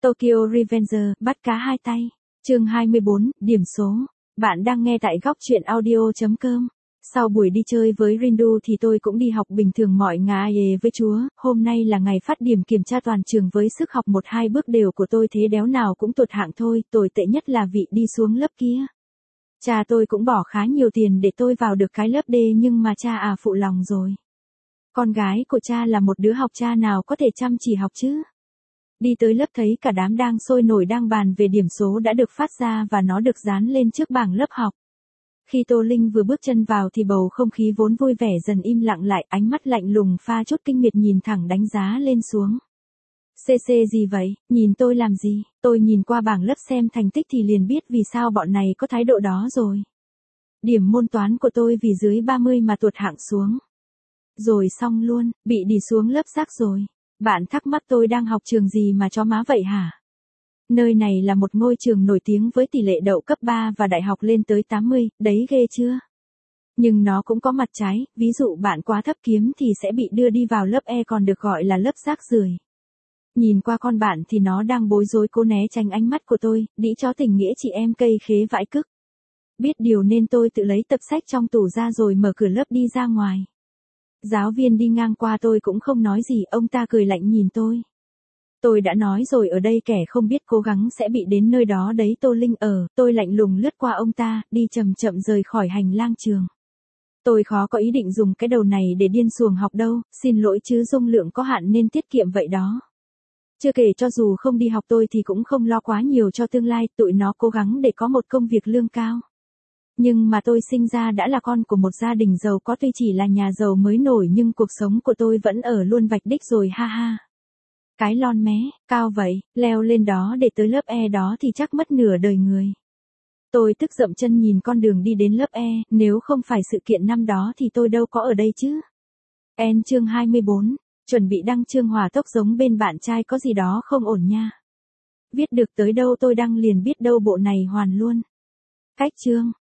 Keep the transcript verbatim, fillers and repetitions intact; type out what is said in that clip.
Tokyo Revenger, bắt cá hai tay. Chương hai mươi bốn, điểm số. Bạn đang nghe tại góc truyện audio chấm com. Sau buổi đi chơi với Rindu thì tôi cũng đi học bình thường mọi ngày với Chúa. Hôm nay là ngày phát điểm kiểm tra toàn trường với sức học một hai bước đều của tôi, thế đéo nào cũng tụt hạng thôi, tồi tệ nhất là vị đi xuống lớp kia. Cha tôi cũng bỏ khá nhiều tiền để tôi vào được cái lớp D, nhưng mà cha à phụ lòng rồi. Con gái của cha là một đứa học, cha nào có thể chăm chỉ học chứ. Đi tới lớp thấy cả đám đang sôi nổi đang bàn về điểm số đã được phát ra và nó được dán lên trước bảng lớp học. Khi Tô Linh vừa bước chân vào thì bầu không khí vốn vui vẻ dần im lặng lại, ánh mắt lạnh lùng pha chút kinh miệt nhìn thẳng đánh giá lên xuống. Xê xê gì vậy, nhìn tôi làm gì? Tôi nhìn qua bảng lớp xem thành tích thì liền biết vì sao bọn này có thái độ đó rồi. Điểm môn toán của tôi vì dưới ba mươi mà tuột hạng xuống. Rồi xong luôn, bị đi xuống lớp rác rồi. Bạn thắc mắc tôi đang học trường gì mà chó má vậy hả? Nơi này là một ngôi trường nổi tiếng với tỷ lệ đậu cấp ba và đại học lên tới tám mươi, đấy ghê chưa? Nhưng nó cũng có mặt trái, ví dụ bạn quá thấp kiếm thì sẽ bị đưa đi vào lớp E, còn được gọi là lớp rác rưởi. Nhìn qua con bạn thì nó đang bối rối cố né tránh ánh mắt của tôi, đĩ chó tình nghĩa chị em cây khế vãi cức. Biết điều nên tôi tự lấy tập sách trong tủ ra rồi mở cửa lớp đi ra ngoài. Giáo viên đi ngang qua tôi cũng không nói gì, ông ta cười lạnh nhìn tôi. Tôi đã nói rồi, ở đây kẻ không biết cố gắng sẽ bị đến nơi đó đấy. Tô Linh ở, tôi lạnh lùng lướt qua ông ta, đi chậm chậm rời khỏi hành lang trường. Tôi khó có ý định dùng cái đầu này để điên xuồng học đâu, xin lỗi chứ dung lượng có hạn nên tiết kiệm vậy đó. Chưa kể cho dù không đi học tôi thì cũng không lo quá nhiều cho tương lai, tụi nó cố gắng để có một công việc lương cao. Nhưng mà tôi sinh ra đã là con của một gia đình giàu có, tuy chỉ là nhà giàu mới nổi nhưng cuộc sống của tôi vẫn ở luôn vạch đích rồi, ha ha. Cái lon mé, cao vậy, leo lên đó để tới lớp E đó thì chắc mất nửa đời người. Tôi tức dậm chân nhìn con đường đi đến lớp E, nếu không phải sự kiện năm đó thì tôi đâu có ở đây chứ. En chương hai mươi bốn, chuẩn bị đăng chương hỏa tốc giống bên bạn trai có gì đó không ổn nha. Viết được tới đâu tôi đăng liền biết đâu, bộ này hoàn luôn. Cách chương.